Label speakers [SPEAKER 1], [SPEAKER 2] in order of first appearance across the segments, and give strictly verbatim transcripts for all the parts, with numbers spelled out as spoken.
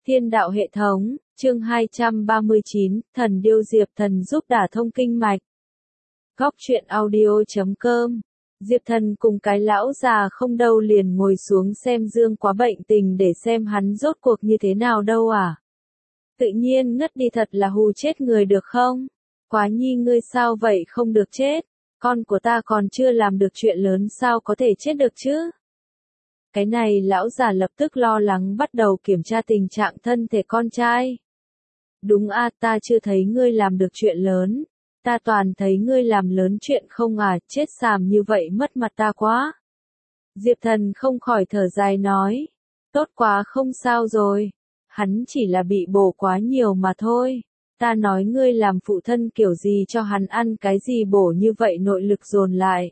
[SPEAKER 1] Thiên đạo hệ thống, chương hai trăm ba mươi chín, thần điêu Diệp Thần giúp đả thông kinh mạch. Góc truyện audio chấm com. Diệp Thần cùng cái lão già không đâu liền ngồi xuống xem Dương Quá bệnh tình để xem hắn rốt cuộc như thế nào đâu à. Tự nhiên ngất đi thật là hù chết người được không? Quá nhi ngươi sao vậy không được chết? Con của ta còn chưa làm được chuyện lớn sao có thể chết được chứ? Cái này lão già lập tức lo lắng bắt đầu kiểm tra tình trạng thân thể con trai. Đúng a, ta chưa thấy ngươi làm được chuyện lớn. Ta toàn thấy ngươi làm lớn chuyện không à, chết xàm như vậy mất mặt ta quá. Diệp Thần không khỏi thở dài nói. Tốt quá không sao rồi. Hắn chỉ là bị bổ quá nhiều mà thôi. Ta nói ngươi làm phụ thân kiểu gì cho hắn ăn cái gì bổ như vậy nội lực dồn lại.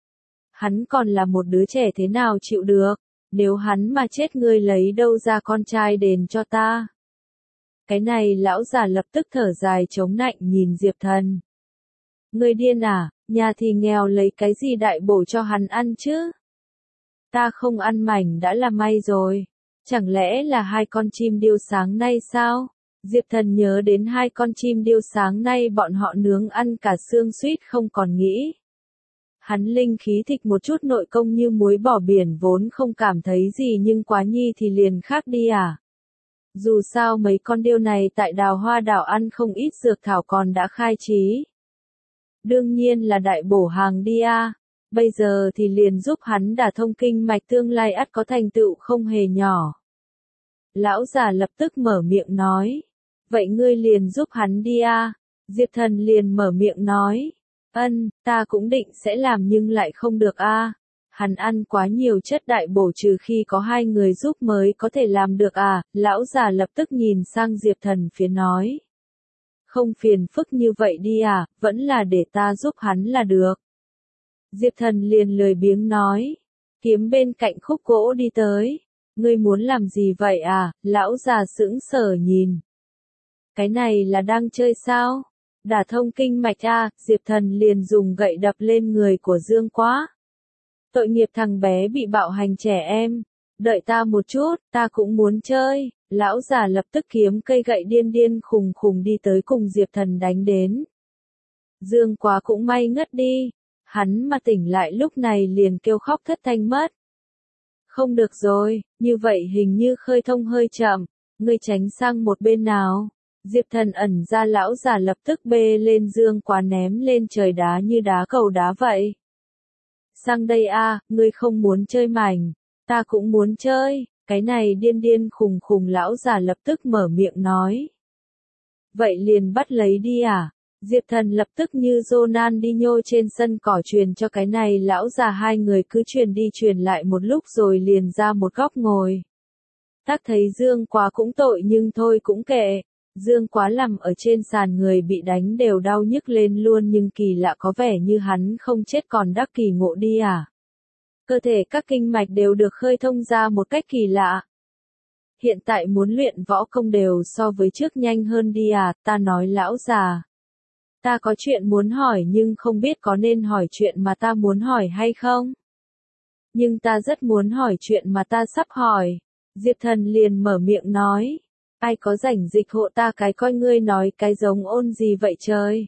[SPEAKER 1] Hắn còn là một đứa trẻ thế nào chịu được. Nếu hắn mà chết ngươi lấy đâu ra con trai đền cho ta. Cái này lão già lập tức thở dài chống nạnh nhìn Diệp Thần. Ngươi điên à, nhà thì nghèo lấy cái gì đại bổ cho hắn ăn chứ? Ta không ăn mảnh đã là may rồi. Chẳng lẽ là hai con chim điêu sáng nay sao? Diệp Thần nhớ đến hai con chim điêu sáng nay bọn họ nướng ăn cả xương suýt không còn nghĩ. Hắn linh khí thịt một chút nội công như muối bỏ biển vốn không cảm thấy gì nhưng Quá nhi thì liền khác đi à. Dù sao mấy con điêu này tại Đào Hoa đảo ăn không ít dược thảo còn đã khai trí. Đương nhiên là đại bổ hàng đi à. Bây giờ thì liền giúp hắn đả thông kinh mạch tương lai ắt có thành tựu không hề nhỏ. Lão già lập tức mở miệng nói. Vậy ngươi liền giúp hắn đi à. Diệp Thần liền mở miệng nói. Ân, ta cũng định sẽ làm nhưng lại không được a. Hắn ăn quá nhiều chất đại bổ trừ khi có hai người giúp mới có thể làm được à, lão già lập tức nhìn sang Diệp Thần phía nói. Không phiền phức như vậy đi à, vẫn là để ta giúp hắn là được. Diệp Thần liền lười biếng nói. Kiếm bên cạnh khúc gỗ đi tới. Ngươi muốn làm gì vậy à, lão già sững sờ nhìn. Cái này là đang chơi sao? Đả thông kinh mạch a, Diệp Thần liền dùng gậy đập lên người của Dương Quá. Tội nghiệp thằng bé bị bạo hành trẻ em. Đợi ta một chút, ta cũng muốn chơi. Lão già lập tức kiếm cây gậy điên điên khùng khùng đi tới cùng Diệp Thần đánh đến. Dương Quá cũng may ngất đi. Hắn mà tỉnh lại lúc này liền kêu khóc thất thanh mất. Không được rồi, như vậy hình như khơi thông hơi chậm. Ngươi tránh sang một bên nào. Diệp Thần ẩn ra lão già lập tức bê lên Dương Quá ném lên trời đá như đá cầu đá vậy. Sang đây a, ngươi không muốn chơi mảnh, ta cũng muốn chơi, cái này điên điên khùng khùng lão già lập tức mở miệng nói. Vậy liền bắt lấy đi à? Diệp Thần lập tức như Ronaldinho trên sân cỏ truyền cho cái này lão già hai người cứ truyền đi truyền lại một lúc rồi liền ra một góc ngồi. Tác thấy Dương Quá cũng tội nhưng thôi cũng kệ. Dương Quá nằm ở trên sàn người bị đánh đều đau nhức lên luôn nhưng kỳ lạ có vẻ như hắn không chết còn đắc kỳ ngộ đi à. Cơ thể các kinh mạch đều được khơi thông ra một cách kỳ lạ. Hiện tại muốn luyện võ công đều so với trước nhanh hơn đi à, ta nói lão già. Ta có chuyện muốn hỏi nhưng không biết có nên hỏi chuyện mà ta muốn hỏi hay không. Nhưng ta rất muốn hỏi chuyện mà ta sắp hỏi. Diệp Thần liền mở miệng nói. Ai có rảnh dịch hộ ta cái coi ngươi nói cái giống ôn gì vậy trời.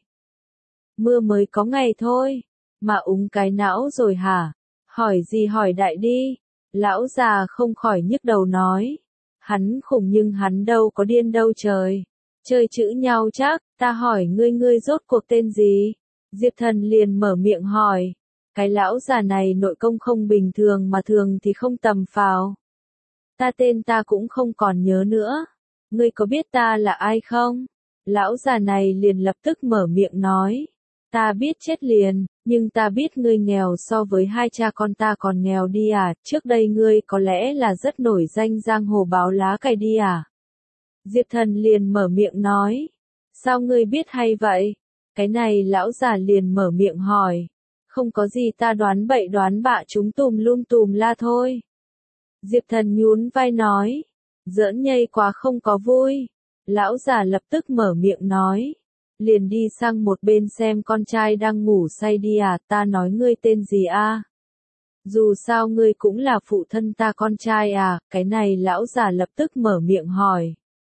[SPEAKER 1] Mưa mới có ngày thôi, mà úng cái não rồi hả? Hỏi gì hỏi đại đi. Lão già không khỏi nhức đầu nói. Hắn khủng nhưng hắn đâu có điên đâu trời. Chơi chữ nhau chắc, ta hỏi ngươi ngươi rốt cuộc tên gì? Diệp Thần liền mở miệng hỏi. Cái lão già này nội công không bình thường mà thường thì không tầm phào. Ta tên ta cũng không còn nhớ nữa. Ngươi có biết ta là ai không? Lão già này liền lập tức mở miệng nói. Ta biết chết liền, nhưng ta biết ngươi nghèo so với hai cha con ta còn nghèo đi à, trước đây ngươi có lẽ là rất nổi danh giang hồ báo lá cày đi à? Diệp Thần liền mở miệng nói. Sao ngươi biết hay vậy? Cái này lão già liền mở miệng hỏi. Không có gì ta đoán bậy đoán bạ chúng tùm lum tùm la thôi. Diệp Thần nhún vai nói. Giỡn nhây quá không có vui. Lão già lập tức mở miệng nói. Liền đi sang một bên xem con trai đang ngủ say đi à, ta nói ngươi tên gì a? Dù sao ngươi cũng là phụ thân ta con trai à, cái này lão già lập tức mở miệng hỏi.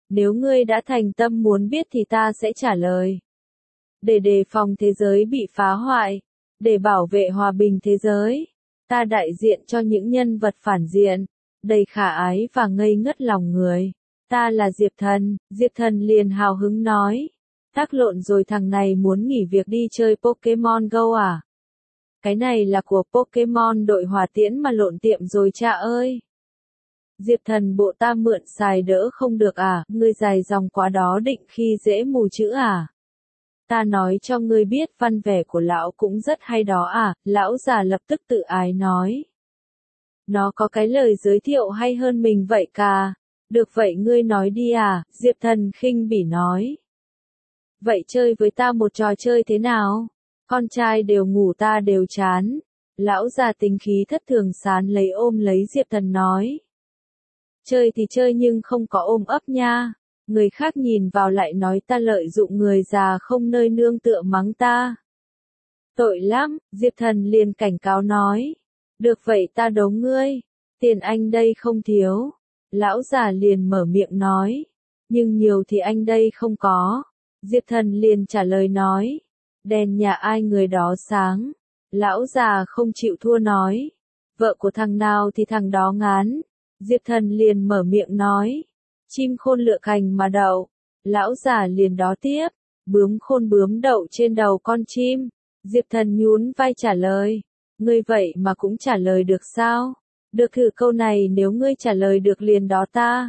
[SPEAKER 1] Nếu ngươi đã thành tâm muốn biết thì ta sẽ trả lời. Để đề phòng thế giới bị phá hoại, để bảo vệ hòa bình thế giới, ta đại diện cho những nhân vật phản diện, đầy khả ái và ngây ngất lòng người. Ta là Diệp Thần. Diệp Thần liền hào hứng nói. Tác lộn rồi, thằng này muốn nghỉ việc đi chơi Pokemon Go à? Cái này là của Pokemon đội hỏa tiễn mà lộn tiệm rồi cha ơi. Diệp Thần bộ ta mượn xài đỡ không được à, ngươi dài dòng quá đó định khi dễ mù chữ à? Ta nói cho ngươi biết văn vẻ của lão cũng rất hay đó à, lão già lập tức tự ái nói. Nó có cái lời giới thiệu hay hơn mình vậy cả. Được vậy ngươi nói đi à, Diệp Thần khinh bỉ nói. Vậy chơi với ta một trò chơi thế nào? Con trai đều ngủ ta đều chán. Lão già tính khí thất thường sán lấy ôm lấy Diệp Thần nói. Chơi thì chơi nhưng không có ôm ấp nha. Người khác nhìn vào lại nói ta lợi dụng người già không nơi nương tựa mắng ta. Tội lắm, Diệp Thần liền cảnh cáo nói. Được vậy ta đấu ngươi. Tiền anh đây không thiếu. Lão già liền mở miệng nói. Nhưng nhiều thì anh đây không có. Diệp Thần liền trả lời nói. Đèn nhà ai người đó sáng. Lão già không chịu thua nói. Vợ của thằng nào thì thằng đó ngán. Diệp Thần liền mở miệng nói. Chim khôn lựa cành mà đậu. Lão già liền đó tiếp. Bướm khôn bướm đậu trên đầu con chim. Diệp Thần nhún vai trả lời. Ngươi vậy mà cũng trả lời được sao? Được thử câu này, nếu ngươi trả lời được liền đó ta.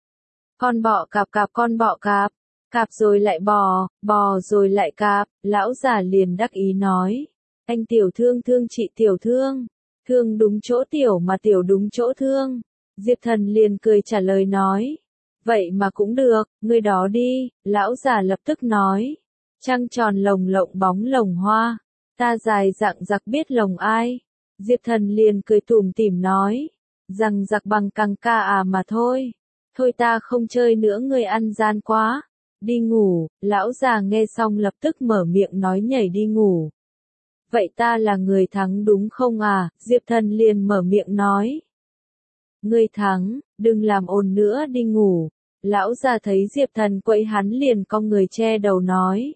[SPEAKER 1] Con bọ cạp cạp con bọ cạp. Cạp rồi lại bò, bò rồi lại cạp. Lão già liền đắc ý nói. Anh tiểu thương thương chị tiểu thương. Thương đúng chỗ tiểu mà tiểu đúng chỗ thương. Diệp Thần liền cười trả lời nói. Vậy mà cũng được, ngươi đó đi. Lão già lập tức nói. Trăng tròn lồng lộng bóng lồng hoa. Ta dài dặng giặc biết lồng ai. Diệp Thần liền cười tủm tỉm nói. Rằng giặc bằng căng ca à mà thôi. Thôi ta không chơi nữa, ngươi ăn gian quá. Đi ngủ. Lão già nghe xong lập tức mở miệng nói nhảy đi ngủ. Vậy ta là người thắng đúng không à? Diệp Thần liền mở miệng nói. Ngươi thắng, đừng làm ồn nữa đi ngủ. Lão già thấy Diệp Thần quậy hắn liền cong người che đầu nói.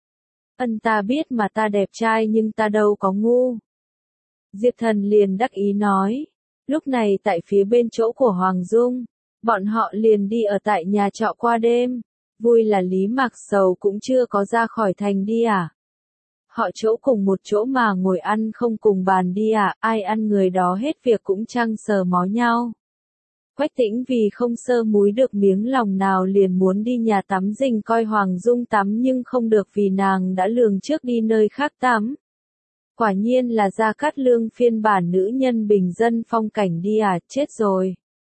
[SPEAKER 1] Ân ta biết mà ta đẹp trai nhưng ta đâu có ngu. Diệp Thần liền đắc ý nói. Lúc này tại phía bên chỗ của Hoàng Dung, bọn họ liền đi ở tại nhà trọ qua đêm. Vui là Lý Mạc Sầu cũng chưa có ra khỏi thành đi à? Họ chỗ cùng một chỗ mà ngồi ăn không cùng bàn đi à? Ai ăn người đó hết việc cũng chăng sờ mó nhau. Quách Tĩnh vì không sơ múi được miếng lòng nào liền muốn đi nhà tắm rình coi Hoàng Dung tắm nhưng không được vì nàng đã lường trước đi nơi khác tắm. Quả nhiên là Gia Cát Lương phiên bản nữ nhân bình dân phong cảnh đi à, chết rồi.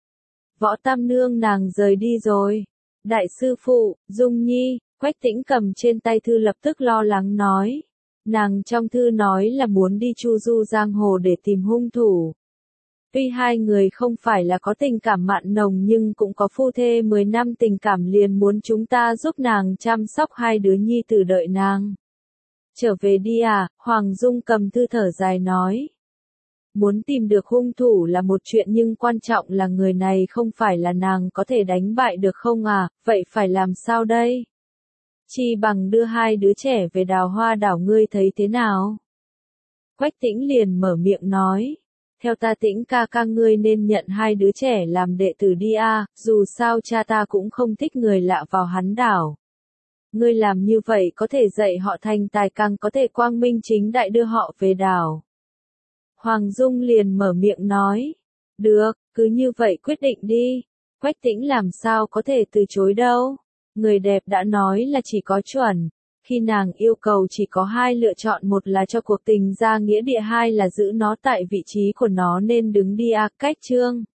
[SPEAKER 1] Võ Tam Nương nàng rời đi rồi. Đại sư phụ, Dung Nhi, Quách Tĩnh cầm trên tay thư lập tức lo lắng nói. Nàng trong thư nói là muốn đi chu du giang hồ để tìm hung thủ. Tuy hai người không phải là có tình cảm mặn nồng nhưng cũng có phu thê mười năm tình cảm liền muốn chúng ta giúp nàng chăm sóc hai đứa nhi tử đợi nàng. Trở về đi à, Hoàng Dung cầm thư thở dài nói. Muốn tìm được hung thủ là một chuyện nhưng quan trọng là người này không phải là nàng có thể đánh bại được không à, vậy phải làm sao đây? Chi bằng đưa hai đứa trẻ về Đào Hoa đảo, ngươi thấy thế nào? Quách Tĩnh liền mở miệng nói. Theo ta Tĩnh ca ca ngươi nên nhận hai đứa trẻ làm đệ tử đi a, dù sao cha ta cũng không thích người lạ vào hắn đảo. Ngươi làm như vậy có thể dạy họ thành tài, càng có thể quang minh chính đại đưa họ về đảo. Hoàng Dung liền mở miệng nói. Được, cứ như vậy quyết định đi. Quách Tĩnh làm sao có thể từ chối đâu. Người đẹp đã nói là chỉ có chuẩn. Khi nàng yêu cầu chỉ có hai lựa chọn, một là cho cuộc tình ra nghĩa địa, hai là giữ nó tại vị trí của nó nên đứng đi a. Cách chương